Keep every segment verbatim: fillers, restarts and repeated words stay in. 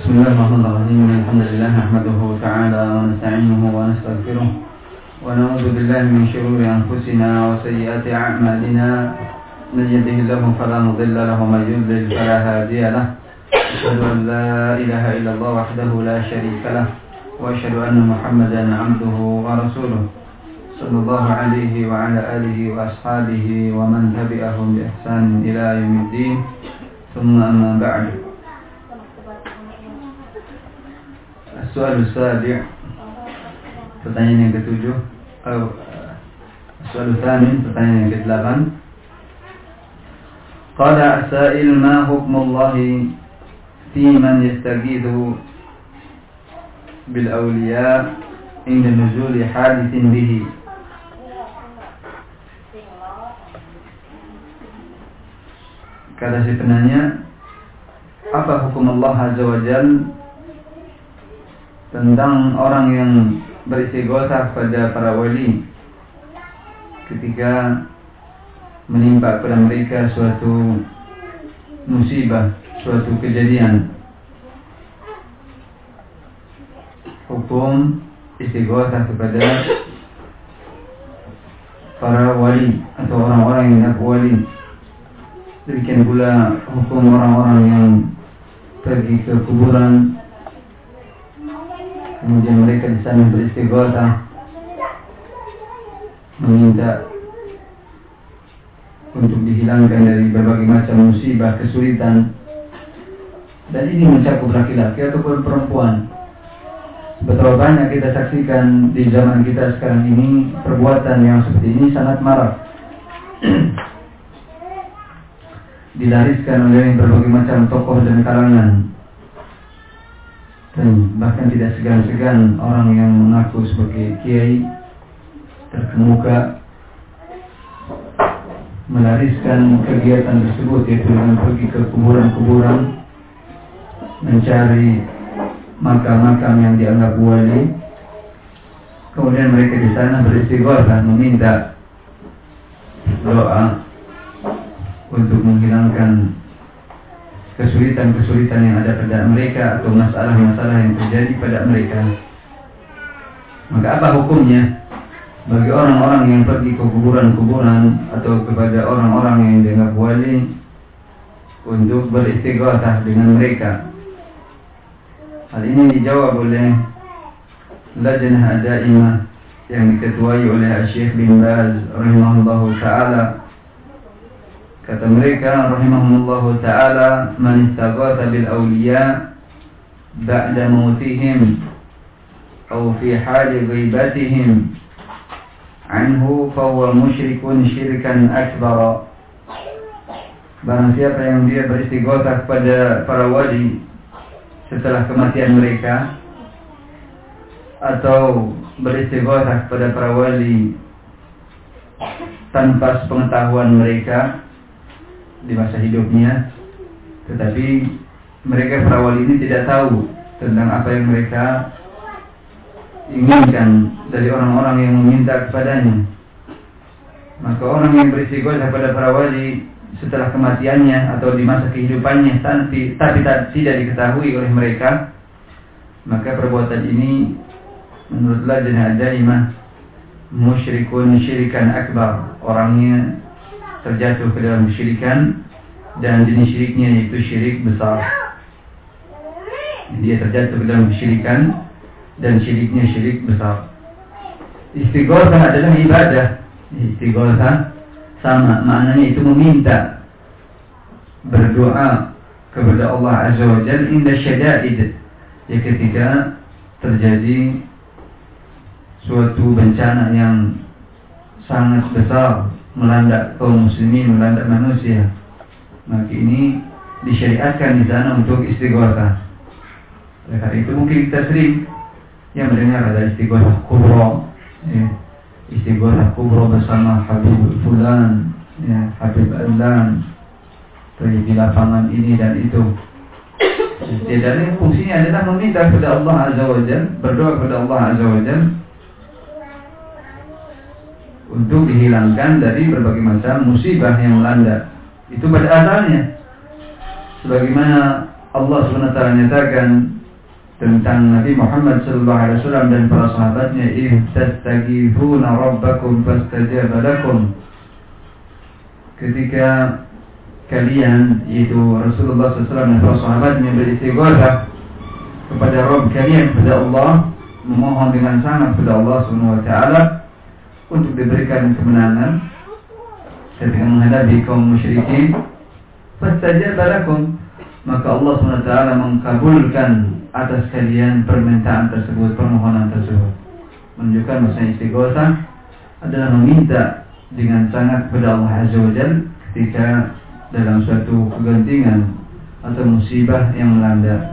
Bismillahirrahmanirrahim. Alhamdulillah nahmaduhu ta'ala wa nasta'inuhu wa nastaghfiruh wa na'udzu billahi min shururi anfusina wa sayyiati a'malina. Man yahdihillahu fala mudilla lahu wa man yudlil fala hadiya lahu. Asyhadu an la ilaha illallah wahdahu la syarika lahu wa asyhadu anna Muhammadan 'abduhu wa rasuluh. Sallallahu alaihi wa ala alihi wa ashabihi wa man tabi'ahum bi ihsan ila yaumiddin. Tsumma amma ba'du. Soal sabi', pertanyaan yang ketujuh, atau soal tsamin, pertanyaan yang kedelapan. Qala as-sa'il ma hukmullahi fi man yastaghithu bil awliya inda nuzuli hadithin bihi. Kata si penanya, apa hukum Allah Azza wa Jalla tentang orang yang beristighosah pada para wali ketika menimpa pada mereka suatu musibah, suatu kejadian. Hukum istighosah kepada para wali atau orang-orang yang mengaku wali. Demikian pula hukum orang-orang yang pergi ke kuburan, kemudian mereka di sana beristighosah, meminta untuk dihilangkan dari berbagai macam musibah, kesulitan. Dan ini mencakup laki-laki ataupun perempuan. Betapa banyak kita saksikan di zaman kita sekarang ini perbuatan yang seperti ini sangat marak. Dilariskan oleh berbagai macam tokoh dan kalangan. Dan bahkan tidak segan-segan orang yang mengaku sebagai kiai terkemuka melariskan kegiatan tersebut, yaitu dengan pergi ke kuburan-kuburan, mencari makam-makam yang dianggap wali. Kemudian mereka di sana beristighosah, meminta doa untuk menghilangkan kesulitan-kesulitan yang ada pada mereka atau masalah-masalah yang terjadi pada mereka. Maka apa hukumnya bagi orang-orang yang pergi ke kuburan-kuburan atau kepada orang-orang yang dianggap wali untuk beristighosah dengan mereka? Hal ini dijawab oleh Lajnah Daimah yang diketuai oleh Syekh bin Baz rahimahullahu ta'ala. Kata mereka rahimahumullahu ta'ala, man istaghatha bil awliya ba'da mautihim aw fi hali ghibatihim anhu fahuwa musyrikun syirkan akbar. Barang siapa yang dia beristighosah kepada para wali setelah kematian mereka, atau beristighosah kepada para wali tanpa sepengetahuan mereka di masa hidupnya, tetapi mereka para wali ini tidak tahu tentang apa yang mereka inginkan dari orang-orang yang meminta kepadanya. Maka orang yang beristighosah pada para wali setelah kematiannya atau di masa kehidupannya tapi, tapi tidak diketahui oleh mereka, maka perbuatan ini menurut Lajnah Daimah musyrikun syirikan akbar. Orangnya terjatuh ke dalam kesyirikan, dan jenis syiriknya yaitu syirik besar. Dia terjatuh ke dalam kesyirikan dan syiriknya syirik besar. Istighosah adalah ibadah. Istighosah sama maknanya itu meminta, berdoa kepada Allah Azza wa Jalla inda syada'id, ya ketika terjadi suatu bencana yang sangat besar melanda kaum muslimin, melanda manusia. Maka ini disyariatkan di sana untuk istighosah. Oleh karena itu mungkin kita sering yang mendengar ada istighosah kubra, ya. Istighosah kubra bersama Habib Fulan, ya, Habib Alan, pergi di lapangan ini dan itu. Ya, dan fungsinya adalah meminta kepada Allah Azza wa Jalla, berdoa kepada Allah Azza wa Jalla untuk dihilangkan dari berbagai macam musibah yang melanda. Itu pada asalnya, sebagaimana Allah subhanahu wa taala nyatakan tentang Nabi Muhammad sallallahu alaihi wasallam dan para sahabatnya, "Istastaghifuna rabbakum fastajaba lakum." Ketika kalian, yaitu Rasulullah sallallahu alaihi wasallam dan para sahabatnya, beristighatsah kepada Rabb kalian, kepada Allah, memohon dengan sangat kepada Allah subhanahu wa taala untuk diberikan kemenangan ketika menghadapi kaum musyrikin, fastajaba lakum, maka Allah subhanahu wa taala mengkabulkan atas kalian permintaan tersebut, permohonan tersebut. Menunjukkan bahwa istighatsah adalah meminta dengan sangat kepada Allah azza wa jalla ketika dalam suatu kegentingan atau musibah yang melanda.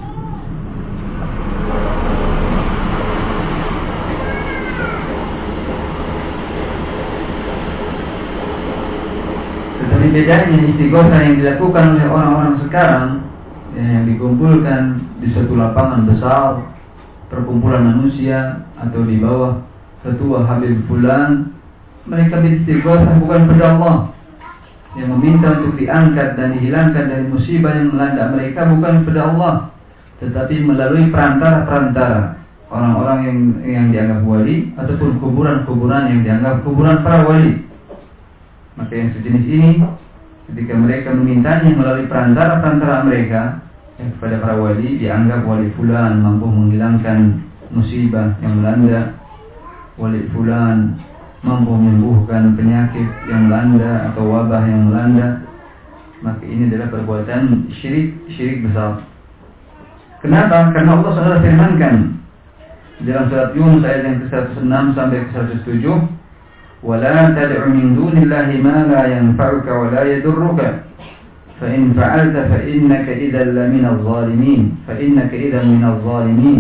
Tetapi bedanya istighatsah yang dilakukan oleh orang-orang sekarang, ya, yang dikumpulkan di suatu lapangan besar, perkumpulan manusia, atau di bawah ketua Habib Fulan, mereka beristighatsah bukan kepada Allah, yang meminta untuk diangkat dan dihilangkan dari musibah yang melanda mereka bukan kepada Allah, tetapi melalui perantara-perantara orang-orang yang yang dianggap wali ataupun kuburan-kuburan yang dianggap kuburan para wali. Maka yang sejenis ini, ketika mereka memintanya melalui perantara-perantara mereka, ya, kepada para wali, dianggap wali fulan mampu menghilangkan musibah yang melanda, wali fulan mampu menyembuhkan penyakit yang melanda atau wabah yang melanda, maka ini adalah perbuatan syirik, syirik besar. Kenapa? Karena Allah sudah firmankan dalam surat Yunus ayat yang ke seratus enam sampai ke seratus tujuh, وَلَا تَدْعُ مِنْ دُونِ اللَّهِ مَا لَا يَنْفَعُكَ وَلَا يَضُرُّكَ فَإِنْ فَعَلْتَ فَإِنَّكَ إِذًا لَمِنَ الظَّالِمِينَ فَإِنَّكَ إِذًا مِنَ الظَّالِمِينَ.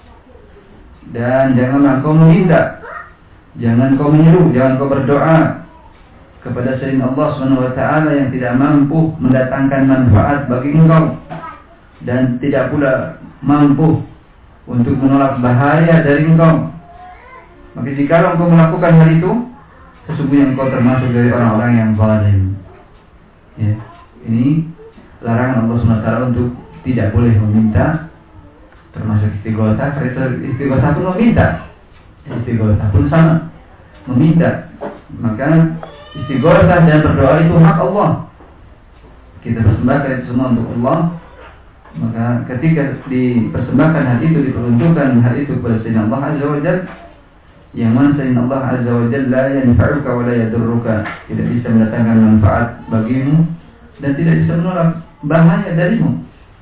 Dan janganlah kau meminta, jangan kau menyeru, jangan kau berdoa kepada selain Allah subhanahu wa taala yang tidak mampu mendatangkan manfaat bagi engkau dan tidak pula mampu untuk menolak bahaya dari engkau. Maka jika engkau melakukan hal itu, sesungguhnya engkau termasuk dari orang-orang yang zalim. Ya, ini larangan Allah subhanahu wa taala untuk tidak boleh meminta, termasuk istighatsah. Karena istighatsah pun meminta, istighatsah pun sama, meminta. Maka istighatsah dan berdoa itu hak Allah. Kita persembahkan itu semua untuk Allah. Maka ketika dipersembahkan hal itu, diperuntukkan hal itu kepada Sayyidina Allah azza wa jalla, yang mana Sayyidina Allah azza wa jalla la yanfa'uka wa la yadurruka, tidak bisa mendatangkan manfaat bagimu dan tidak bisa menolak bahaya darimu.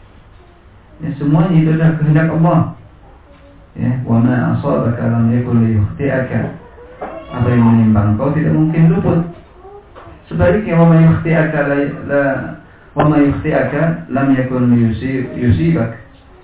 Ya, semuanya itu adalah kehendak Allah. Ya, wa ma asabaka lam yakun liyukhti'aka, apa yang menimpa engkau tidak mungkin luput. Sebaliknya, wa ma yukhti'aka la, la wa ma yukhti'aka lam yakun yusibak,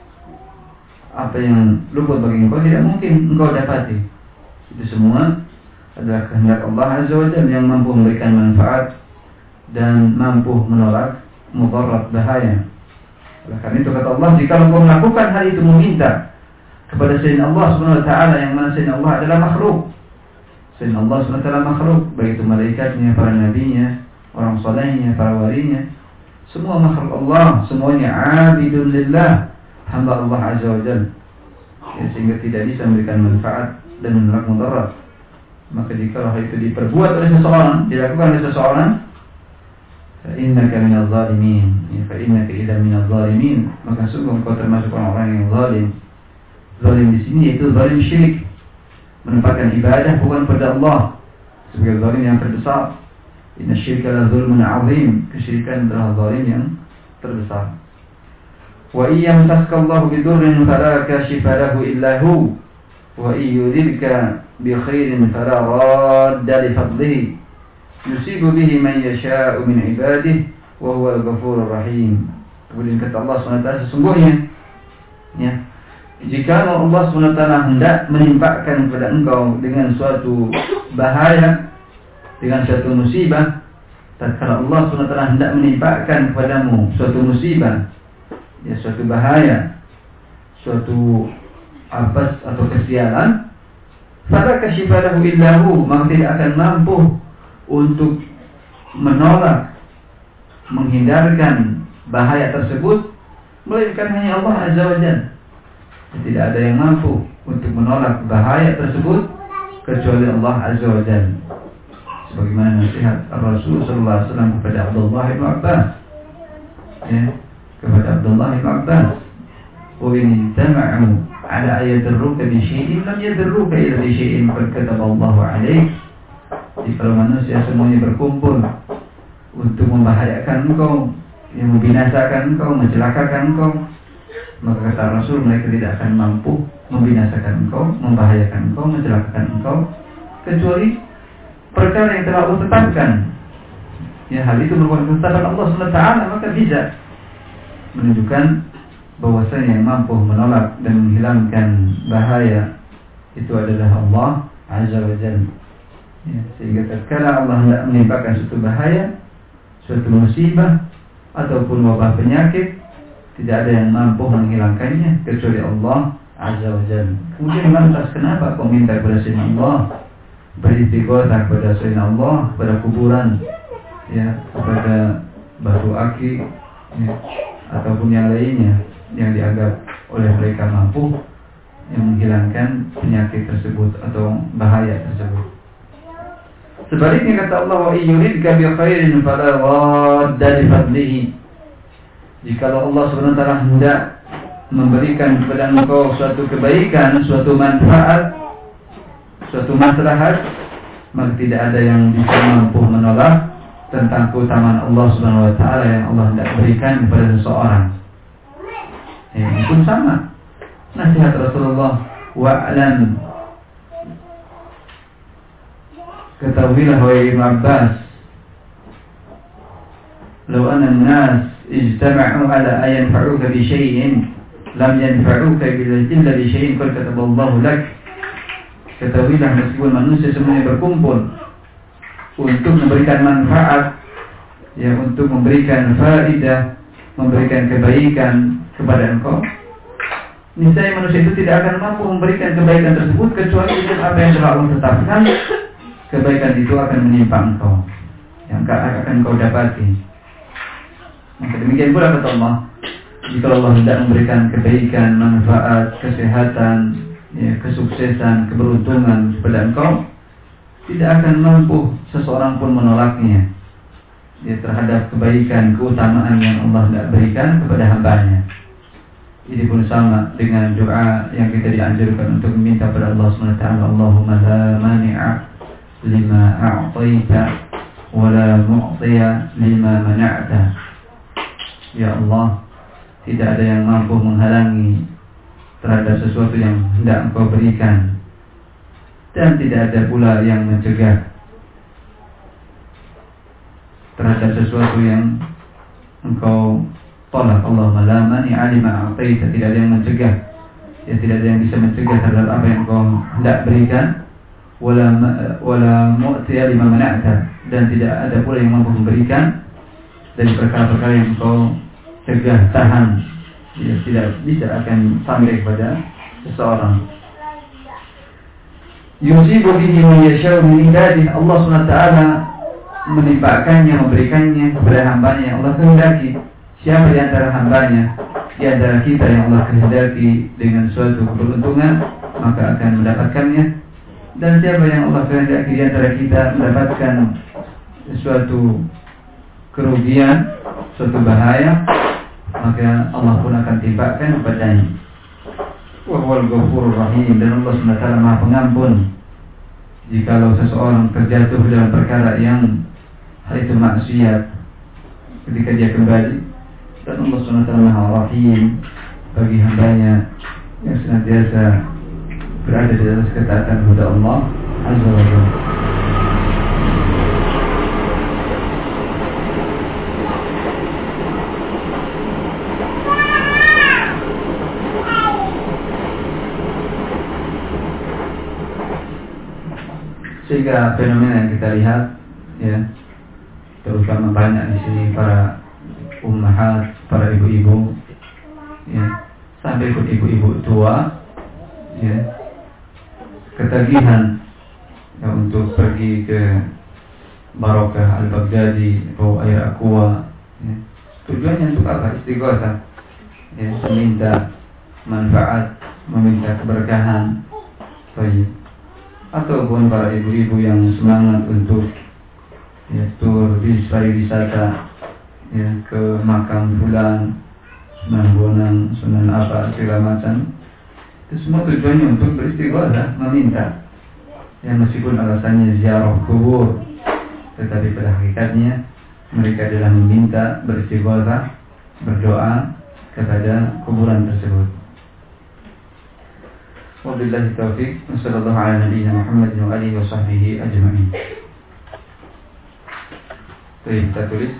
apa yang luput bagi engkau tidak mungkin engkau dapati. Itu semua adalah kehendak Allah azza wa jalla yang mampu memberikan manfaat dan mampu menolak mudarat, bahaya. Oleh karena itu kata Allah, jika engkau melakukan hal itu, meminta kepada Sayyidina Allah subhanahu wa ta'ala, yang mana Sayyidina Allah adalah makhluk, Sayyidina Allah subhanahu wa ta'ala makhluk, baik itu malaikatnya, para nabinya, orang solehnya, para walinya, semua makhluk Allah, semuanya abidun lillah, hamba Allah azza wa jalla, ya, sehingga tidak bisa memberikan manfaat dan menolak mudarat. Maka jika hal itu diperbuat oleh seseorang, dilakukan oleh seseorang, fa'innaka minaz zalimin, ya, fa'innaka idza minaz zalimin, maka sungguh engkau termasuk orang-orang yang zalim. Zalim di sini yaitu zalim syirik, menempatkan ibadah bukan pada Allah, sebagai zalim yang terbesar. Inna syirka la zulmun azim, kesyirikan adalah zalim yang terbesar. Wa iyyamsaska Allahu bidurrin fala kashifa lahu illa hu, wa iyyudhibka bi khairin fala radda li fadlihi, yusibu bihi man yasha'u min ibadihi wa huwa al-ghafurur rahim. Kemudian kata Allah subhanahu wa taala, sesungguhnya, ya, jika Allah subhanahu wa taala hendak menimpakan kepada engkau dengan suatu bahaya, dengan suatu musibah, tatkala Allah subhanahu wa taala hendak menimpakan kepadamu suatu musibah, ya, suatu bahaya, suatu apes atau kesialan, fala kashifa lahu illa hu, maka tidak akan mampu untuk menolak, menghindarkan bahaya tersebut melainkan hanya Allah azza wa jalla. Tidak ada yang mampu untuk menolak bahaya tersebut kecuali Allah Azza wa Jalla. Sebagaimana nasihat Rasul sallallahu alaihi wasallam kepada Abdullah bin Abbas, ya, kepada Abdullah bin Abbas, "Wa in tama'u ala ayadruka bi syai'in lam yadruka illa bi syai'in qad kataballahu 'alaik." Jika manusia semuanya berkumpul untuk membahayakan engkau, yang membinasakan engkau, mencelakakan engkau, maka kata Rasul, mereka tidak akan mampu membinasakan engkau, membahayakan engkau, mencelakakan engkau, kecuali perkara yang telah Allah tetapkan. Ya, hal itu merupakan ketetapan Allah subhanahu wa taala, maka bisa menunjukkan bahwasanya yang mampu menolak dan menghilangkan bahaya itu adalah Allah Azza wa Jalla. Ya, sehingga tatkala Allah hendak menimpakan suatu bahaya, suatu musibah ataupun wabah penyakit, tidak ada yang mampu menghilangkannya kecuali Allah Azza wa Jalla. Kemudian lantas kenapa kau minta kepada selain Allah, beristighotsah kepada selain Allah, kepada kuburan, ya, kepada batu aki, ya, ataupun yang lainnya yang dianggap oleh mereka mampu yang menghilangkan penyakit tersebut atau bahaya tersebut. Sebaliknya kata Allah, wa yuridka bi khairin fala radda li fadlihi. Jika Allah Subhanahu wa taala hendak memberikan kepada engkau suatu kebaikan, suatu manfaat, suatu maslahat, maka tidak ada yang bisa mampu menolak tentang keutamaan Allah Subhanahu wa taala yang Allah hendak berikan kepada seseorang. Ya, itu sama nasihat Rasulullah, wa'lam, ketahuilah wahai Ibn Abbas, law anna an-nas ijtama'u ala an yanfa'uka bi syai'in lam yanfa'uka illa bi syai'in qad kataballahu lak. Ketahuilah meskipun manusia semuanya berkumpul untuk memberikan manfaat, ya, untuk memberikan faidah, memberikan kebaikan kepada engkau, niscaya manusia itu tidak akan mampu memberikan kebaikan tersebut kecuali itu apa yang telah Allah tetapkan. Kebaikan itu akan menimpa engkau, yang akan engkau dapati. Maka demikian pula kata Allah, jika Allah hendak memberikan kebaikan, manfaat, kesehatan, ya, kesuksesan, keberuntungan kepada engkau, tidak akan mampu seseorang pun menolaknya, ya, terhadap kebaikan, keutamaan yang Allah hendak berikan kepada hambanya. Ini pun sama dengan doa yang kita dianjurkan untuk meminta kepada Allah subhanahu wa taala, Allahumma la mani'a lima a'taita wa la mu'tiya lima mana'ta. Ya Allah, tidak ada yang mampu menghalangi terhadap sesuatu yang hendak engkau berikan, dan tidak ada pula yang mencegah terhadap sesuatu yang engkau tolak. Allahumma la mani'a lima a'taita, tidak ada yang mencegah, ya, tidak ada yang bisa mencegah terhadap apa yang engkau hendak berikan, wala wala mu'tiya lima mana'ta, dan tidak ada pula yang mampu memberikan dari perkara-perkara yang engkau cegah, tahan, ya, tidak bisa akan sampai kepada seseorang. Yusibu bihi man yasha'u min ibadihi, Allah subhanahu wa taala menimpakannya, memberikannya kepada hambanya yang Allah kehendaki. Siapa di antara hambanya, di antara kita yang Allah kehendaki dengan suatu keberuntungan, maka akan mendapatkannya. Dan siapa yang Allah kehendaki di antara kita mendapatkan suatu kerugian, suatu bahaya, maka Allah pun akan timpakan kepadanya. Wa huwal ghafurur rahim, dan Allah subhanahu wa taala Maha Pengampun jikalau seseorang terjatuh dalam perkara yang hal itu maksiat ketika dia kembali. Dan Allah subhanahu wa taala Maha Rahim bagi hambanya yang senantiasa berada di atas ketaatan kepada Allah Azza wa Jalla. Sehingga fenomena yang kita lihat, ya, terutama banyak di sini para ummahat, para ibu-ibu, ya, sampai ke ibu-ibu tua, ya, ketagihan, ya, untuk pergi ke Barokah Al-Baghdadi atau air aqua, ya. Tujuannya untuk apa? Istighotsah, ya, meminta manfaat, meminta keberkahan, baik, ataupun para ibu-ibu yang semangat untuk ya, tur bis pariwisata ya, ke makam fulan, Sunan Bonang, Sunan apa segala macam. Itu semua tujuannya untuk beristighosah, meminta. Ya, meskipun alasannya ziarah kubur, tetapi pada hakikatnya mereka adalah meminta, beristighosah, berdoa kepada kuburan tersebut. Wabillahi taufiq. Wassallallahu ala nabiyyina Muhammad wa alihi wa sahbihi ajma'in. Baik, kita tulis.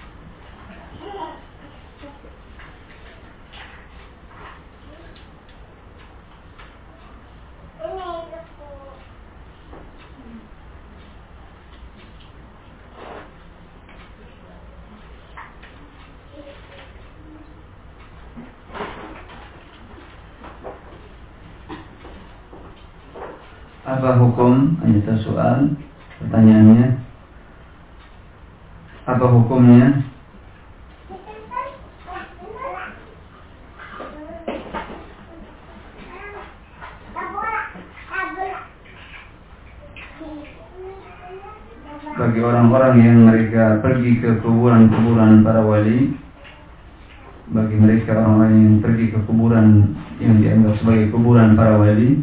Apa hukum, hanya soal pertanyaannya, apa hukumnya bagi orang-orang yang mereka pergi ke kuburan-kuburan para wali, bagi mereka orang-orang yang pergi ke kuburan yang dianggap sebagai kuburan para wali,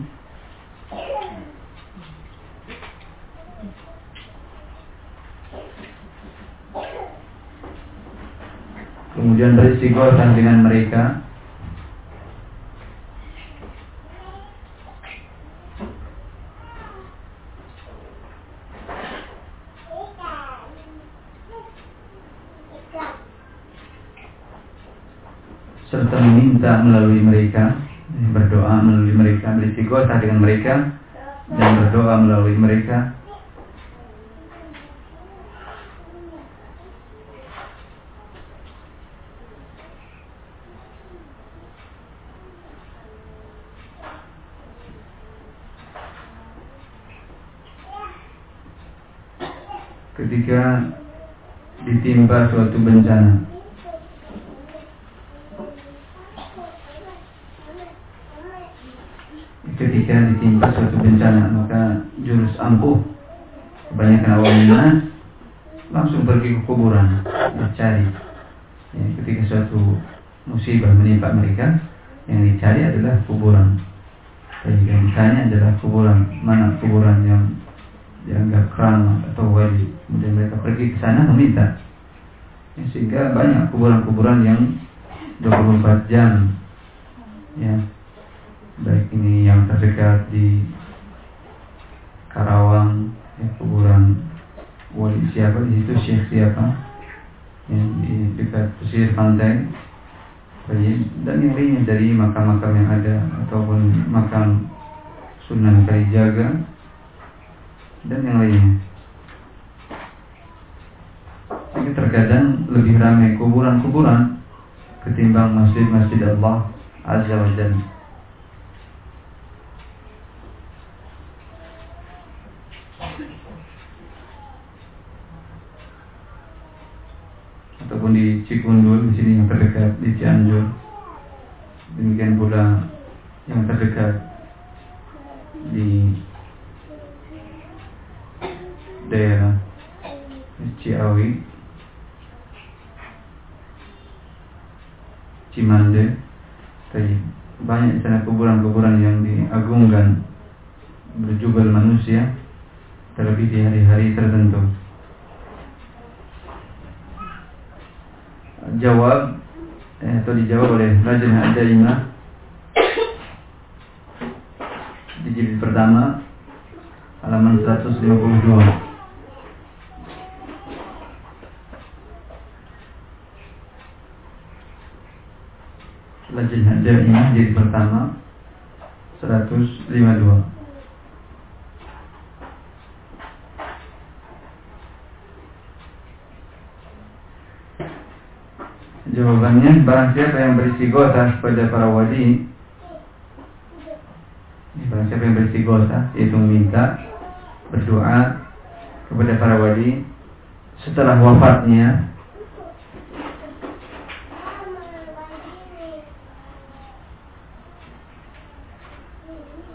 kemudian beristighosah dengan mereka, serta meminta melalui mereka, berdoa melalui mereka, beristighosah dengan mereka dan berdoa melalui mereka. Ketika ditimpa suatu bencana, ketika ditimpa suatu bencana, maka jurus ampuh kebanyakan awam nas langsung pergi ke kuburan mencari. Ya, ketika suatu musibah menimpa mereka, yang dicari adalah kuburan. Dan yang ditanya adalah kuburan, mana kuburan yang dianggap keramat atau wali. Kemudian mereka pergi ke sana meminta. Ya, sehingga banyak kuburan-kuburan yang dua puluh empat jam, ya, baik ini yang terdekat di Karawang, ya, kuburan wali siapa di situ, syekh siapa, yang di dekat pesisir pantai, dan yang lainnya dari makam-makam yang ada, ataupun makam Sunan Kalijaga dan yang lainnya. Jadi terkadang lebih ramai kuburan-kuburan ketimbang masjid-masjid Allah Azza wa Jalla. Ataupun di Cikundul, di sini yang terdekat di Cianjur. Demikian pula yang terdekat di daerah Ciawi, Cimande. Banyak di sana kuburan-kuburan yang diagungkan, berjubel manusia, terlebih di hari-hari tertentu. Jawab eh, atau dijawab oleh Lajnah Daimah di jilid pertama halaman seratus lima puluh dua. Lajnah Daimah jilid pertama seratus lima puluh dua. Jawabannya, barang siapa yang beristighosah kepada para wali, barang siapa yang beristighosah, yaitu meminta, berdoa kepada para wali setelah wafatnya,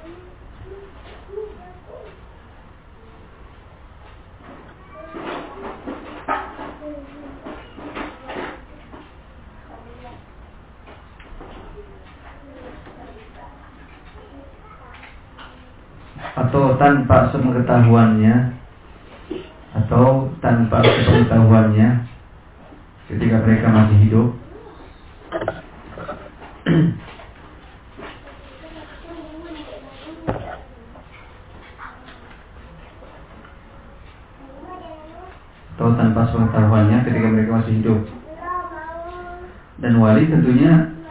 atau tanpa sepengetahuannya atau tanpa sepengetahuannya ketika mereka masih hidup atau tanpa sepengetahuannya ketika mereka masih hidup. Dan wali tentunya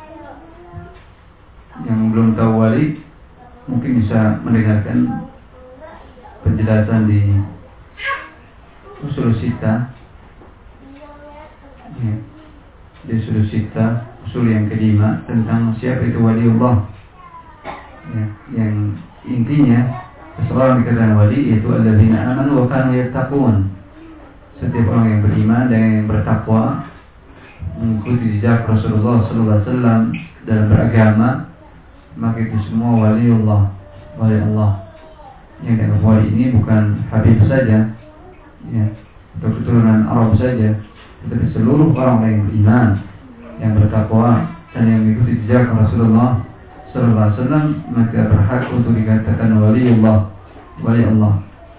yang belum tahu wali mungkin bisa mendengarkan penjelasan di usul sita, ya, di usul sita, usul yang kelima tentang siapa itu waliullah, ya, yang intinya seseorang dikatakan wali yaitu alladzina amanu wa kanu yattaqun. Setiap orang yang beriman dan yang bertakwa mengikuti jejak Rasulullah sallallahu alaihi wasallam dalam beragama, maka itu semua waliullah, wali Allah. Yang dianggap wali ini bukan Habib saja, ya, atau keturunan Arab saja, tetapi seluruh orang yang beriman, yang bertakwa dan yang mengikuti jejak Rasulullah sallallahu alaihi wasallam, maka berhak untuk dikatakan waliullah, wali Allah.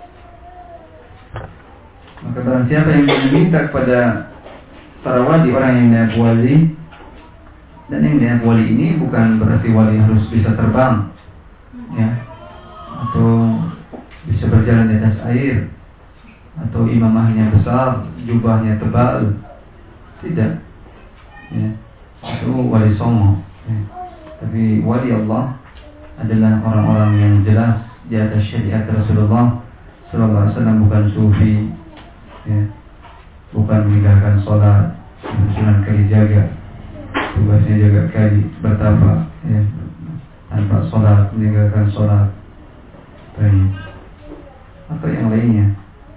Maka barang siapa yang meminta kepada para wali, orang yang dianggap wali, dan yang dianggap wali ini bukan berarti wali harus bisa terbang, ya, atau bisa berjalan di atas air, atau imamahnya besar, jubahnya tebal, tidak, ya, itu wali songo, ya. Tapi wali Allah adalah orang-orang yang jelas di atas syariat Rasulullah sallallahu alaihi wasallam, bukan sufi, ya, bukan meninggalkan sholat, sunan kali jaga, tugasnya jaga kali bertapa, ya, tanpa sholat, meninggalkan sholat, baik, atau yang lainnya,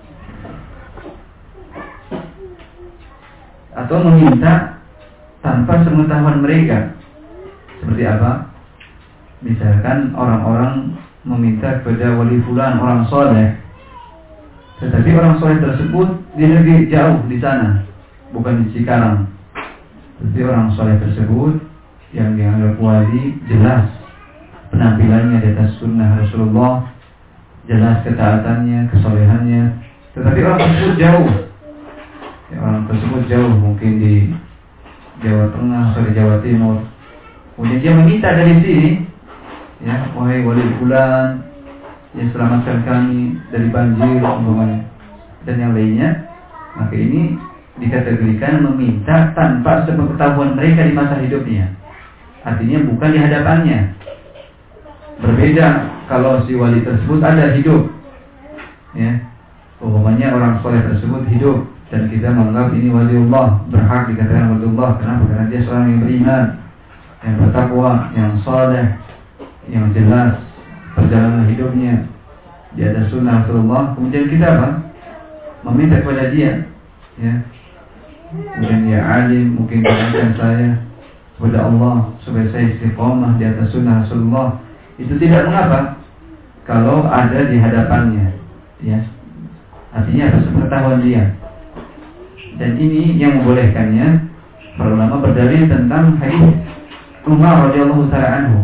atau meminta tanpa sepengetahuan mereka. Seperti apa? Misalkan orang-orang meminta kepada wali fulan, orang soleh, tetapi orang soleh tersebut di negeri jauh di sana, bukan di Cikarang. Tetapi orang soleh tersebut yang dianggap wali jelas penampilannya di atas sunnah Rasulullah, jelas ketaatannya, kesolehannya, tetapi orang tersebut jauh, ya, orang tersebut jauh, mungkin di Jawa Tengah atau di Jawa Timur. Kemudian dia meminta dari sini, ya, wahai wali fulan, ya, selamatkan kami dari banjir, umpamanya, dan yang lainnya. Maka ini dikategorikan meminta tanpa sepengetahuan mereka di masa hidupnya. Artinya bukan di hadapannya. Berbeda kalau si wali tersebut ada hidup, ya, umpamanya orang soleh tersebut hidup dan kita menganggap ini waliullah, berhak dikatakan waliullah. Kenapa? Karena dia seorang yang beriman, yang bertakwa, yang soleh, yang jelas perjalanan hidupnya di atas sunnah Rasulullah. Kemudian kita apa? Meminta kepada dia, ya, kemudian dia alim, mungkin doakan saya kepada Allah supaya saya istiqomah di atas sunnah Rasulullah. Itu tidak mengapa kalau ada di hadapannya, ya, artinya harus sepengetahuan dia. Dan ini yang membolehkannya para ulama berdalil tentang hadis Umar radhiyallahu taala anhu.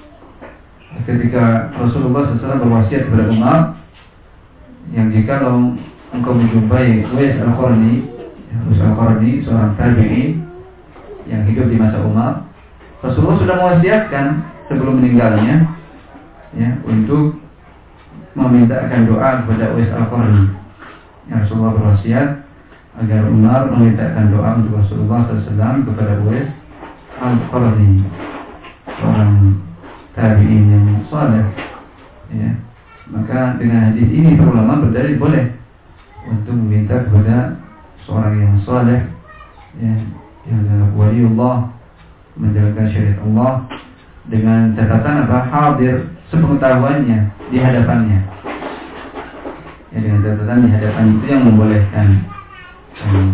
Ketika Rasulullah shallallahu alaihi wasallam berwasiat kepada Umar, yang jikalau engkau menjumpai Uwais al-Qarni, Uwais al-Qarni seorang tabi'i yang hidup di masa Umar, Rasulullah sudah mewasiatkan sebelum meninggalnya, ya, untuk memintakan doa kepada Uwais al-Qarni. Ya, Rasulullah berwasiat agar Umar memintakan doa untuk Rasulullah shallallahu alaihi wasallam kepada Uwais al-Qarni, seorang tabi'in yang saleh, ya. Maka dengan hadis ini para ulama berdalil boleh untuk meminta kepada seorang yang saleh, ya, yang adalah waliullah, menjalankan syariat Allah, dengan catatan apa? Hadir sepengetahuannya di hadapannya, ya, dengan catatan di hadapan itu yang membolehkan. hmm.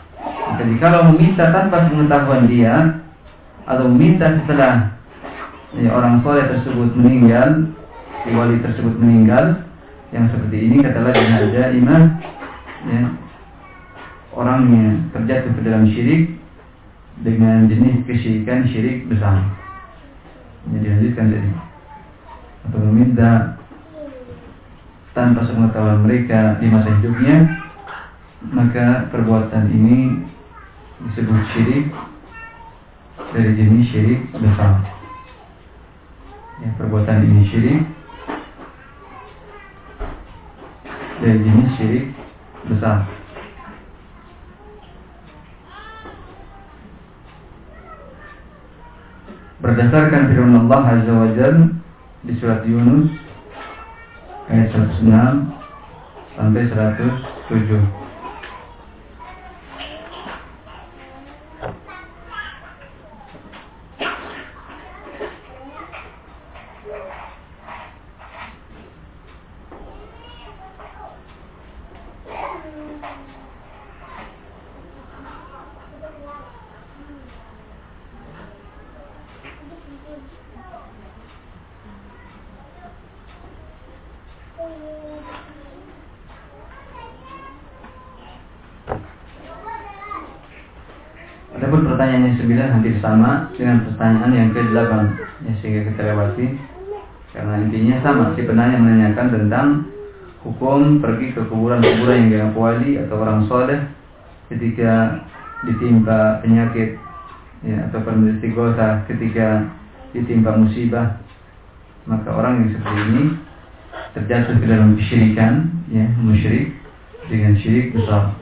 Jadi kalau meminta tanpa sepengetahuan dia, atau meminta setelah ya, orang soleh tersebut meninggal, si wali tersebut meninggal, yang seperti ini katalah ada iman, ya, orangnya terjatuh ke dalam syirik dengan jenis kesyirikan syirik besar. Jadi lanjutkan tadi, atau meminta tanpa sepengetahuan mereka di masa hidupnya, maka perbuatan ini disebut syirik dari jenis syirik besar. Ya, perbuatan ini syirik dari jenis syirik besar. Berdasarkan firman Allah Azza wa Jalla di surat Yunus ayat seratus enam sampai seratus tujuh. Adapun pertanyaan yang sembilan hampir sama dengan pertanyaan yang ke delapan, ya, sehingga kita lewati karena intinya sama. Si penanya menanyakan tentang hukum pergi ke kuburan-kuburan yang dianggap wali atau orang soleh ketika ditimpa penyakit, ya, atau beristighosa ketika ditimpa musibah. Maka orang yang seperti ini terjatuh ke dalam kesyirikan, ya, musyrik dengan syirik besar.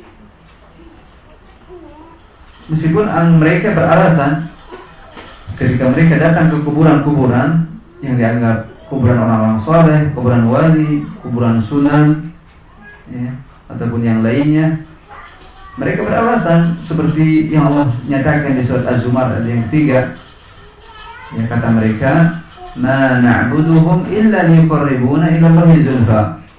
Meskipun mereka beralasan ketika mereka datang ke kuburan-kuburan yang dianggap kuburan orang-orang soleh, kuburan wali, kuburan sunan, ya, ataupun yang lainnya, mereka beralasan seperti yang Allah nyatakan di surat Az-Zumar ayat yang ketiga. Ya, kata mereka, "Ma na'buduhum illa liyuqarribuna ila Allahi zulfa.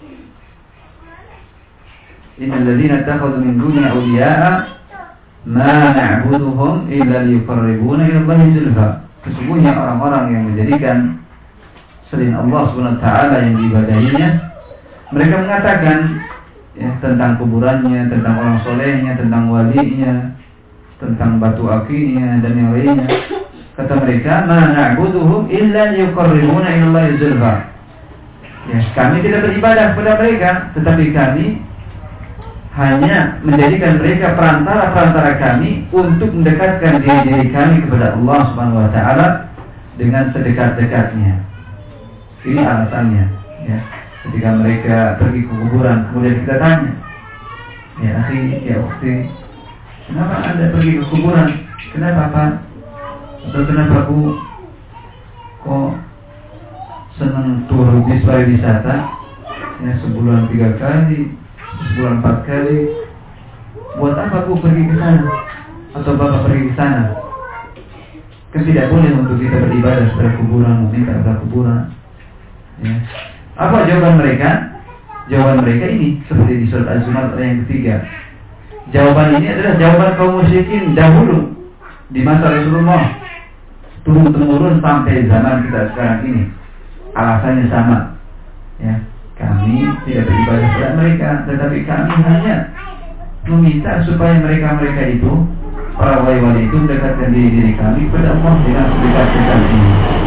Innal ladzina ittakhadhu min duni awliya'a ma na'buduhum illa liyuqarribuna ila Allahi zulfa." Sesungguhnya orang-orang yang menjadikan selain Allah Subhanahu wa taala yang diibadahinya, mereka mengatakan, ya, tentang kuburannya, tentang orang solehnya, tentang walinya, tentang batu akinya dan yang lainnya. Kata mereka, ma na'buduhum illa liyuqarribuna ila Allahi zulfa. Ya, kami tidak beribadah kepada mereka, tetapi kami hanya menjadikan mereka perantara-perantara kami untuk mendekatkan diri-diri kami kepada Allah Subhanahu wa taala dengan sedekat-dekatnya. Ini alasannya, ya. Ketika mereka pergi ke kuburan, kemudian kita tanya, ya akhi, ya ukhti, kenapa Anda pergi ke kuburan? Kenapa Pak? Atau kenapa Bu kok senang tur bis pariwisata? Ya, sebulan tiga kali, sebulan empat kali. Buat apa Bu pergi ke sana? Atau Bapak pergi ke sana? Kan tidak boleh untuk kita beribadah kepada kuburan, meminta kepada kuburan. Ya. Apa jawaban mereka? Jawaban mereka ini seperti di surat Az-Zumar ayat yang ketiga. Jawaban ini adalah jawaban kaum musyrikin dahulu di masa Rasulullah, turun-temurun sampai zaman kita sekarang ini. Alasannya sama, ya. Kami tidak beribadah kepada mereka, tetapi kami hanya meminta supaya mereka-mereka itu, para wali-wali itu, mendekatkan diri-diri kami kepada Allah dengan sedekat-dekat ini.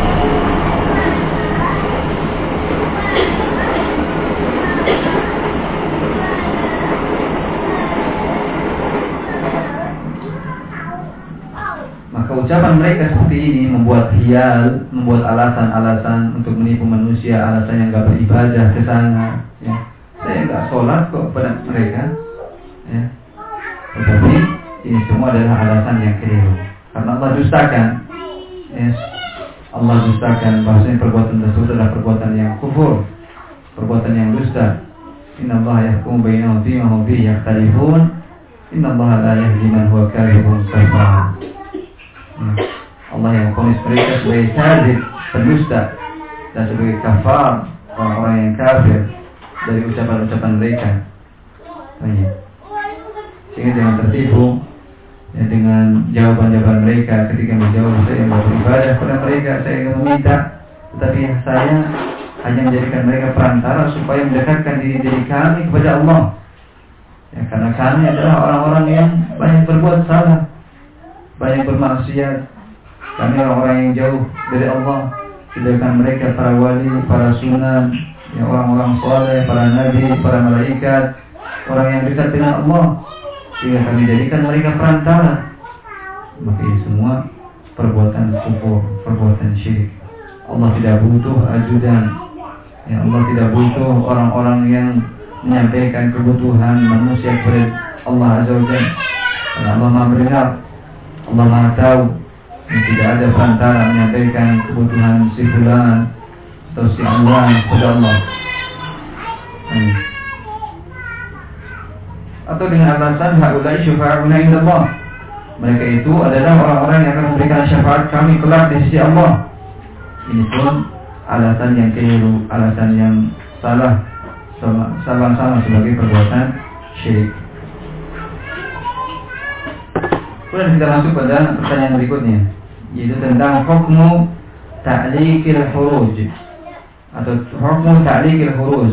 Maka ucapan mereka seperti ini membuat hial, membuat alasan-alasan untuk menipu manusia, alasan yang gak beribadah ke sana, ya. Saya gak sholat kok pada mereka, ya. Tetapi ini semua adalah alasan yang keliru, karena Allah dustakan, ya. Allah dustakan bahwasanya perbuatan tersebut adalah perbuatan yang kufur, perbuatan yang dusta. Inna Allah yahkumu bainahum fima hum fihi yakhtalifun. Inna Allah la yahdi man huwa kadhibun kafar. Allah yang vonis mereka sebagai kadzib, pendusta, dan sebagai kafar, orang-orang yang kafir dari ucapan-ucapan mereka. Banyak. Sehingga jangan tertipu, ya, dengan jawaban-jawaban mereka ketika menjawab, saya mau beribadah kepada mereka, saya ingin meminta, tetapi saya hanya menjadikan mereka perantara supaya mendekatkan diri diri kami kepada Allah. Ya, karena kami adalah orang-orang yang banyak berbuat salah, banyak bermaksiat. Kami orang-orang yang jauh dari Allah, sedangkan mereka para wali, para sunan, ya, orang-orang soleh, para nabi, para malaikat, orang yang dekat dengan Allah, sehingga kami jadikan mereka perantara. Maka ini semua perbuatan kufur, perbuatan syirik. Allah tidak butuh ajudan, ya, Allah tidak butuh orang-orang yang menyampaikan kebutuhan manusia kepada Allah Azza wa Jalla. Karena Allah Maha mendengar, Allah Maha tahu, dan tidak ada perantara menyampaikan kebutuhan si fulan atau si Allah kepada Allah. Hmm. Atau dengan alasan haulai syufa'una indallah, mereka itu adalah orang-orang yang akan memberikan syafaat kami kelak di sisi Allah. Ini pun alasan yang keliru, alasan yang salah, sama-sama sebagai perbuatan syirik. Kemudian kita masuk pada pertanyaan berikutnya, yaitu tentang hukmu ta'liqil huruj atau hukmu ta'liqil huruj,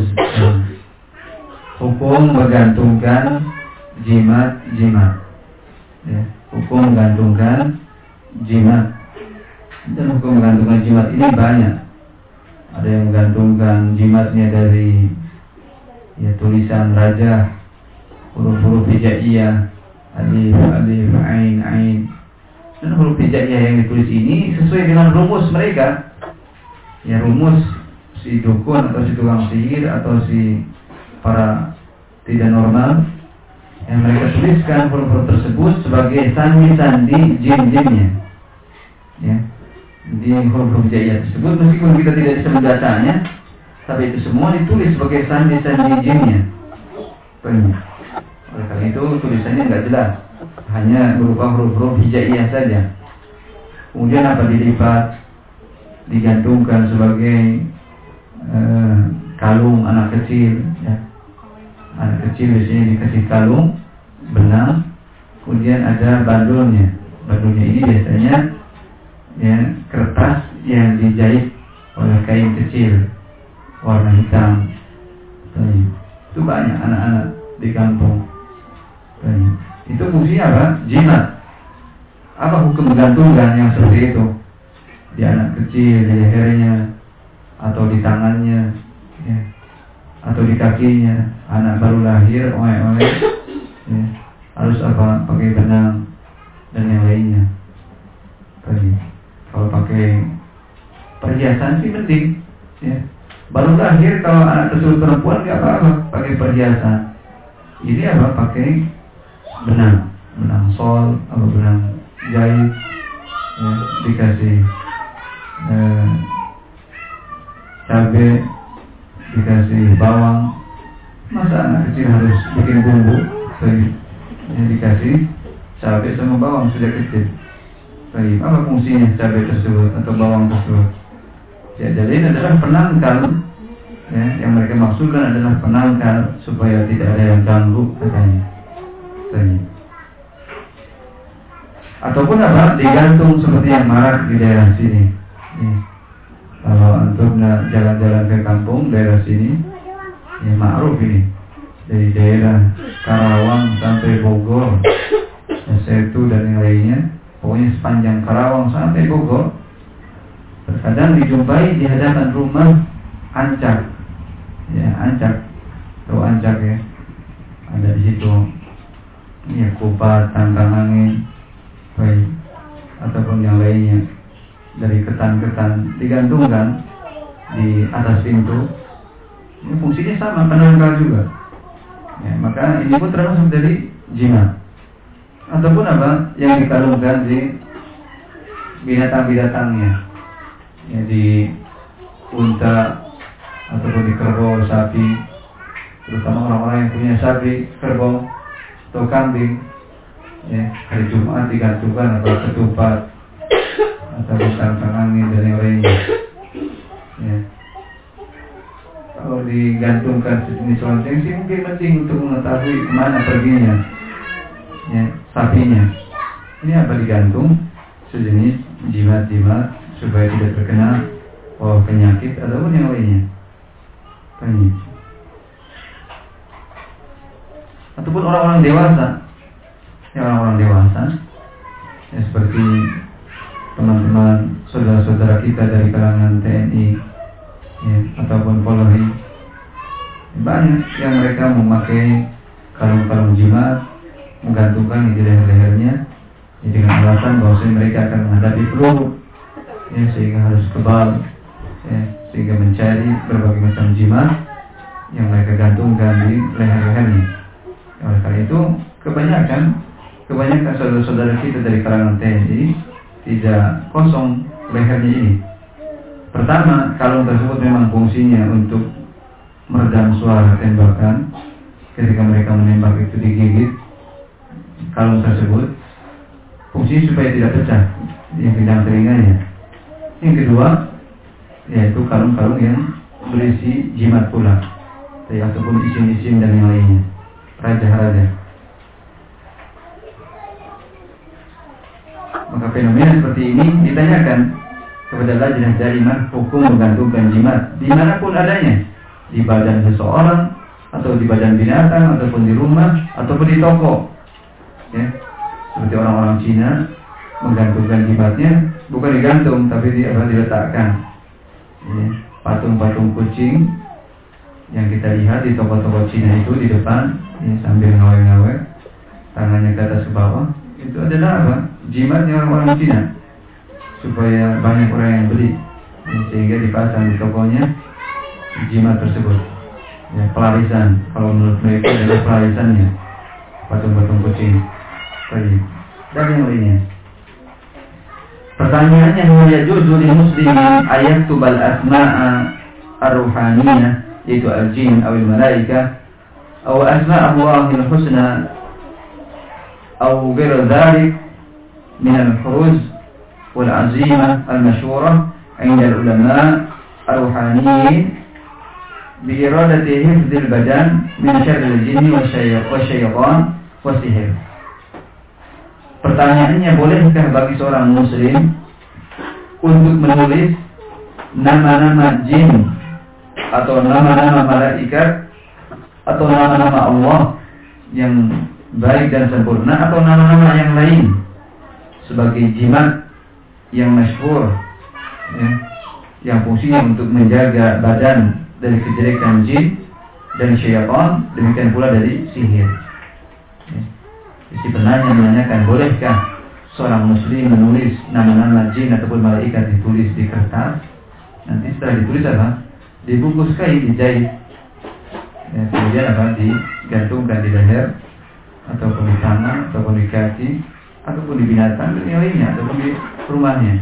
hukum menggantungkan jimat-jimat, ya, hukum menggantungkan jimat. Dan hukum menggantungkan jimat ini banyak. Ada yang menggantungkan jimatnya dari, ya, tulisan raja, huruf-huruf hijaiyah, alif, alif, ain, ain. Dan huruf hijaiyah yang ditulis ini sesuai dengan rumus mereka. Ya, rumus si dukun atau si tukang sihir atau si para tidak normal, yang mereka tuliskan huruf-huruf tersebut sebagai sandi-sandi jin-jinnya. Ya, di huruf-huruf hijaiyah tersebut, meskipun kita tidak bisa membacanya, tapi itu semua ditulis sebagai sandi-sandi jinnya. Banyak. Oleh karena itu tulisannya nggak jelas, hanya berupa huruf-huruf hijaiyah saja. Kemudian apa dilipat, digantungkan sebagai uh, kalung anak kecil, ya. Anak kecil biasanya dikasih kalung, benang, kemudian ada bandulnya. Bandulnya ini biasanya, ya, kertas yang dijahit oleh kain kecil warna hitam. Itu banyak anak-anak di kampung. Itu fungsinya apa? Jimat. Apa hukum menggantungkan yang seperti itu? Di anak kecil, di lehernya, atau di tangannya, ya, atau di kakinya, anak baru lahir, oe-oe, ya, harus apa? Pakai benang dan yang lainnya. Kalau pakai perhiasan sih penting, ya. Baru lahir kalau anak tersebut perempuan nggak apa-apa pakai perhiasan. Ini apa? Pakai benang, benang sol atau benang jahit, ya, dikasih eh, cabai, dikasih bawang. Masa anak kecil harus bikin bumbu? Jadi, ya, dikasih cabai sama bawang sudah kecil. Jadi, apa fungsinya cabai tersebut atau bawang tersebut? Ya, jadi ini adalah penangkal, ya, yang mereka maksudkan adalah penangkal supaya tidak ada yang ganggu katanya. Tanya. Ataupun apa? Digantung seperti yang marak di daerah sini. Ya. Kalau antum jalan-jalan ke kampung daerah sini, ya, ma'ruf ini, dari daerah Karawang sampai Bogor, Setu dan yang lainnya, pokoknya sepanjang Karawang sampai Bogor, terkadang dijumpai di hadapan rumah ancak, ya, ancak, atau ancak, ya, ada di situ, ya, kupat, tangkang angin, baik, ataupun yang lainnya, dari ketan-ketan digantungkan di atas pintu. Ini fungsinya sama, penangkal juga. Ya, maka ini pun termasuk dari jimat. Ataupun apa yang dikalungkan di binatang-binatangnya, ya, di unta ataupun di kerbau, sapi, terutama orang-orang yang punya sapi, kerbau atau kambing, ya, hari Jumat digantungkan atau ketupat atau tangkang angin dan yang lainnya, ya. Kalau digantungkan sejenis lonceng sih mungkin penting untuk mengetahui kemana perginya, ya, sapinya. Ini apa digantung? Sejenis jimat-jimat supaya tidak terkena oh, penyakit ataupun yang lainnya. Penyakit. Ataupun orang-orang dewasa, ya orang-orang dewasa, ya seperti teman-teman saudara-saudara kita dari kalangan T N I, ya, ataupun Polri, banyak yang mereka memakai kalung-kalung jimat, menggantungkan di leher-lehernya, ya, dengan alasan bahwa mereka akan menghadapi peluru, ya, sehingga harus kebal, ya, sehingga mencari berbagai macam jimat yang mereka gantungkan di leher-lehernya. Oleh karena itu, kebanyakan kebanyakan saudara-saudara kita dari kalangan T N I tidak kosong lehernya ini. Pertama, kalung tersebut memang fungsinya untuk meredam suara tembakan. Ketika mereka menembak itu digigit kalung tersebut, fungsinya supaya tidak pecah yang bidang telinganya. Yang kedua, yaitu kalung-kalung yang berisi jimat pula, ya, ataupun isim-isim dan yang lainnya, raja-raja. Maka fenomena seperti ini ditanyakan kepada lajnah daimah hukum menggantungkan jimat dimanapun adanya, di badan seseorang, atau di badan binatang, ataupun di rumah, ataupun di toko, ya. Seperti orang-orang Cina menggantungkan jimatnya bukan digantung, tapi di, apa, diletakkan, ya. Patung-patung kucing yang kita lihat di toko-toko Cina itu di depan, ya, sambil ngawek-ngawek, tangannya ke atas ke bawah, itu adalah apa? Jimatnya orang-orang Cina, supaya banyak orang yang beli, ya, sehingga dipasang di tokonya jimat tersebut, ya, pelarisan. Kalau menurut mereka adalah pelarisannya patung-patung kucing tadi dan yang lainnya. Pertanyaannya, hal yajuzu lil muslimin ayat tubal asma'a ar-ruhaniyah, yaitu al-jin atau al-malaikah, atau asma' Allahil husna, atau ghair dzalik min al-huruz wal 'azimah al-mashhurah 'inda al-ulama ar-ruhaniyyin bi iradati hifdzil badan min syarril jinni wasyaitan wasihir. Pertanyaannya, bolehkah bagi seorang muslim untuk menulis nama-nama jin atau nama-nama malaikat atau nama-nama Allah yang baik dan sempurna, atau nama-nama yang lain sebagai jimat yang masyhur, ya, yang fungsinya untuk menjaga badan dari kejelekan jin dan syaitan, demikian pula dari sihir, ya. Si penanya menanyakan, bolehkah seorang muslim menulis nama-nama jin ataupun malaikat ditulis di kertas, nanti setelah ditulis apa? Dibungkus kain, dijahit, ya, kemudian apa? Digantungkan di leher, ataupun di tangan, ataupun di kaki, ataupun di binatang dan yang lainnya, ataupun di rumahnya.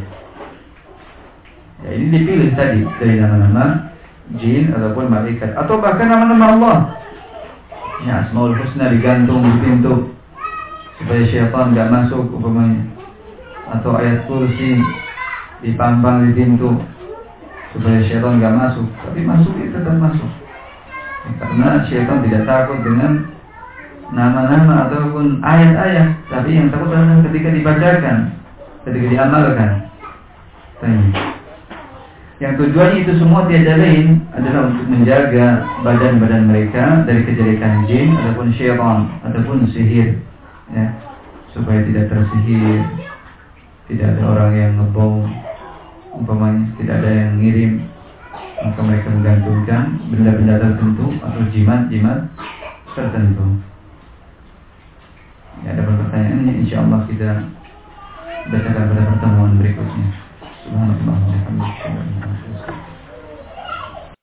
Ya, ini dipilih tadi dari nama-nama jin ataupun malaikat, atau bahkan nama-nama Allah. Ya, Asmaul Husna digantung di pintu supaya syaitan tidak masuk umpamanya, atau ayat kursi dipampang di pintu supaya syaitan tidak masuk, tapi masuk itu tetap masuk, ya, karena syaitan tidak takut dengan nama-nama ataupun ayat-ayat, tapi yang takut adalah ketika dibacakan, ketika diamalkan. Tanya. Yang tujuannya itu semua tiada lain adalah untuk menjaga badan-badan mereka dari kejelekan jin ataupun syaitan ataupun sihir, ya, supaya tidak tersihir, tidak ada orang yang ngebom, umpamanya tidak ada yang ngirim, maka mereka menggantungkan benda-benda tertentu atau jimat-jimat tertentu. Ya, ada pertanyaannya, insya Allah kita bacakan pada pertemuan